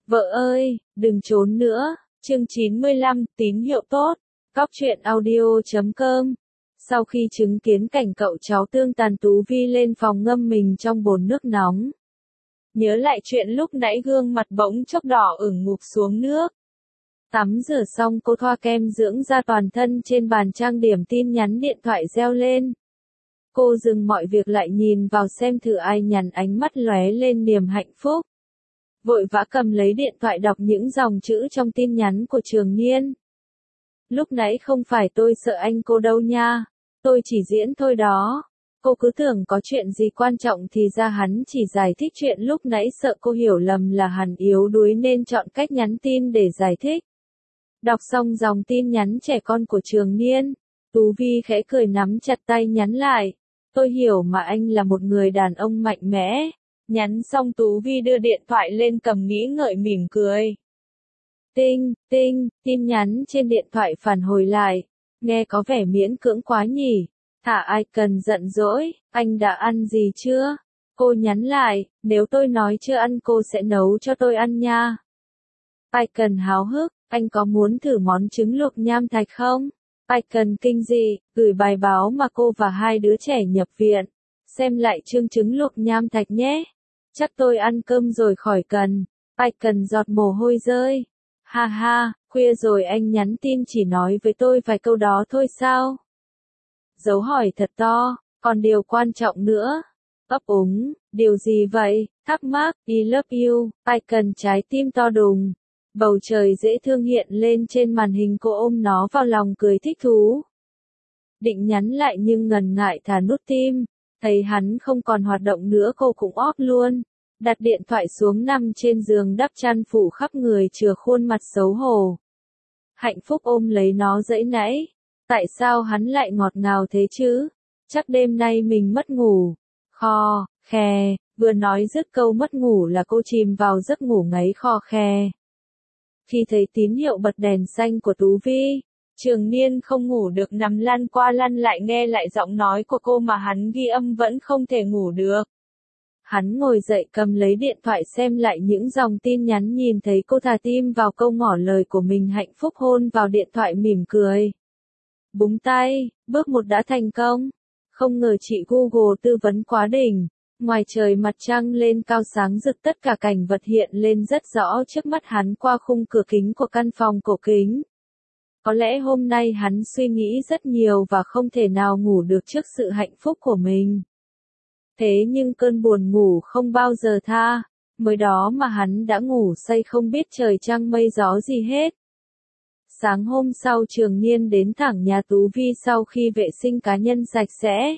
Vợ ơi, đừng trốn nữa. Chương 95, tín hiệu tốt. Cóc truyện audio.com. Sau khi chứng kiến cảnh cậu cháu tương tàn, Tú Vi lên phòng ngâm mình trong bồn nước nóng. Nhớ lại chuyện lúc nãy, gương mặt bỗng chốc đỏ ửng ngụp xuống nước. Tắm rửa xong, cô thoa kem dưỡng da toàn thân trên bàn trang điểm, tin nhắn điện thoại reo lên. Cô dừng mọi việc lại nhìn vào xem thử ai nhắn, ánh mắt lóe lên niềm hạnh phúc. Vội vã cầm lấy điện thoại đọc những dòng chữ trong tin nhắn của Trường Niên. Lúc nãy không phải tôi sợ anh cô đâu nha. Tôi chỉ diễn thôi đó. Cô cứ tưởng có chuyện gì quan trọng thì ra hắn chỉ giải thích chuyện lúc nãy, sợ cô hiểu lầm là hắn yếu đuối nên chọn cách nhắn tin để giải thích. Đọc xong dòng tin nhắn trẻ con của Trường Niên, Tú Vi khẽ cười nắm chặt tay nhắn lại. Tôi hiểu mà, anh là một người đàn ông mạnh mẽ. Nhắn xong Tú Vi đưa điện thoại lên cầm nghĩ ngợi mỉm cười. Tinh, tin nhắn trên điện thoại phản hồi lại. Nghe có vẻ miễn cưỡng quá nhỉ. Thả ai cần giận dỗi, anh đã ăn gì chưa? Cô nhắn lại, nếu tôi nói chưa ăn cô sẽ nấu cho tôi ăn nha. Ai cần háo hức, anh có muốn thử món trứng luộc nham thạch không? Ai cần kinh dị, gửi bài báo mà cô và hai đứa trẻ nhập viện. Xem lại chương trứng luộc nham thạch nhé. Chắc tôi ăn cơm rồi khỏi cần. Ai cần giọt mồ hôi rơi. Ha ha, khuya rồi anh nhắn tin chỉ nói với tôi vài câu đó thôi sao? Dấu hỏi thật to, còn điều quan trọng nữa. Ấp úng, điều gì vậy? Thắc mắc, I love you, ai cần trái tim to đùng. Bầu trời dễ thương hiện lên trên màn hình, cô ôm nó vào lòng cười thích thú. Định nhắn lại nhưng ngần ngại thả nút tim. Thấy hắn không còn hoạt động nữa, cô cũng off luôn. Đặt điện thoại xuống nằm trên giường đắp chăn phủ khắp người, chừa khuôn mặt xấu hổ. Hạnh phúc ôm lấy nó dãy nãy. Tại sao hắn lại ngọt ngào thế chứ? Chắc đêm nay mình mất ngủ. Khè, vừa nói dứt câu mất ngủ là cô chìm vào giấc ngủ ngáy khò khè. Khi thấy tín hiệu bật đèn xanh của Tú Vi, Trường Niên không ngủ được, nằm lăn qua lăn lại nghe lại giọng nói của cô mà hắn ghi âm vẫn không thể ngủ được. Hắn ngồi dậy cầm lấy điện thoại xem lại những dòng tin nhắn, nhìn thấy cô thả tim vào câu ngỏ lời của mình, hạnh phúc hôn vào điện thoại mỉm cười. Búng tay, bước 1 đã thành công. Không ngờ chị Google tư vấn quá đỉnh. Ngoài trời mặt trăng lên cao sáng rực, tất cả cảnh vật hiện lên rất rõ trước mắt hắn qua khung cửa kính của căn phòng cổ kính. Có lẽ hôm nay hắn suy nghĩ rất nhiều và không thể nào ngủ được trước sự hạnh phúc của mình. Thế nhưng cơn buồn ngủ không bao giờ tha. Mới đó mà hắn đã ngủ say không biết trời trăng mây gió gì hết. Sáng hôm sau, Trường Niên đến thẳng nhà Tú Vi sau khi vệ sinh cá nhân sạch sẽ.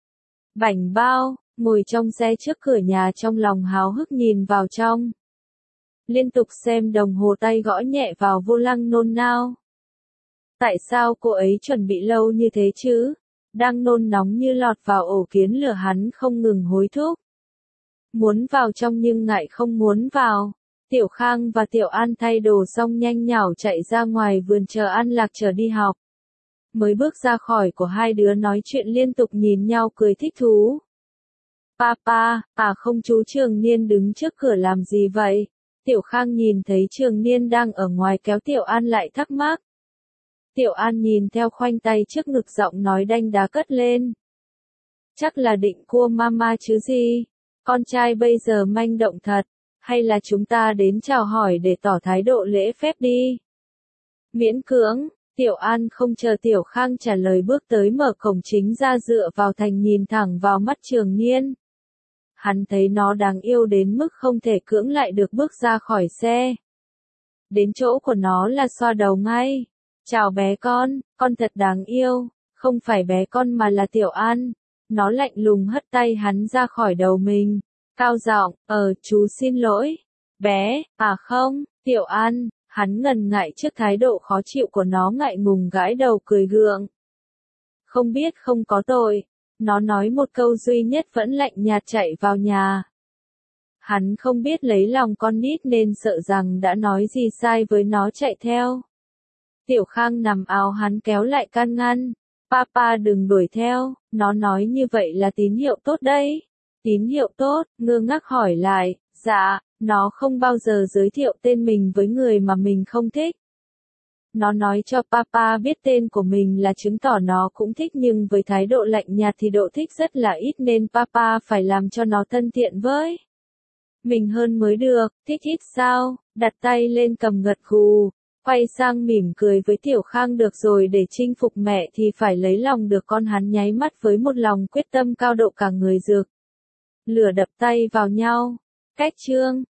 Bảnh bao, ngồi trong xe trước cửa nhà, trong lòng háo hức nhìn vào trong. Liên tục xem đồng hồ tay, gõ nhẹ vào vô lăng nôn nao. Tại sao cô ấy chuẩn bị lâu như thế chứ? Đang nôn nóng như lọt vào ổ kiến lửa, hắn không ngừng hối thúc. Muốn vào trong nhưng ngại không muốn vào. Tiểu Khang và Tiểu An thay đồ xong nhanh nhảu chạy ra ngoài vườn chờ An Lạc chờ đi học. Mới bước ra khỏi của hai đứa nói chuyện liên tục nhìn nhau cười thích thú. Papa, không, chú Trường Niên đứng trước cửa làm gì vậy? Tiểu Khang nhìn thấy Trường Niên đang ở ngoài kéo Tiểu An lại thắc mắc. Tiểu An nhìn theo khoanh tay trước ngực, giọng nói đanh đá cất lên. Chắc là định cua mama chứ gì? Con trai bây giờ manh động thật. Hay là chúng ta đến chào hỏi để tỏ thái độ lễ phép đi? Miễn cưỡng, Tiểu An không chờ Tiểu Khang trả lời bước tới mở cổng chính ra, dựa vào thành nhìn thẳng vào mắt Trường Niên. Hắn thấy nó đáng yêu đến mức không thể cưỡng lại được, bước ra khỏi xe. Đến chỗ của nó là xoa đầu ngay. Chào bé con thật đáng yêu. Không phải bé con mà là Tiểu An. Nó lạnh lùng hất tay hắn ra khỏi đầu mình. Cao giọng, chú xin lỗi. Bé, không, Tiểu An, hắn ngần ngại trước thái độ khó chịu của nó, ngại ngùng gãi đầu cười gượng. Không biết không có tội. Nó nói một câu duy nhất vẫn lạnh nhạt chạy vào nhà. Hắn không biết lấy lòng con nít nên sợ rằng đã nói gì sai với nó chạy theo. Tiểu Khang nằm áo hắn kéo lại can ngăn. Papa đừng đuổi theo, nó nói như vậy là tín hiệu tốt đấy. Tín hiệu tốt, ngơ ngác hỏi lại, dạ, Nó không bao giờ giới thiệu tên mình với người mà mình không thích. Nó nói cho papa biết tên của mình là chứng tỏ nó cũng thích, nhưng với thái độ lạnh nhạt thì độ thích rất là ít nên papa phải làm cho nó thân thiện với mình hơn mới được. Thích ít sao? Đặt tay lên cầm gật gù, quay sang mỉm cười với Tiểu Khang. Được rồi, để chinh phục mẹ thì phải lấy lòng được con. Hắn nháy mắt với một lòng quyết tâm cao độ, cả người rực lửa đập tay vào nhau. Cách chương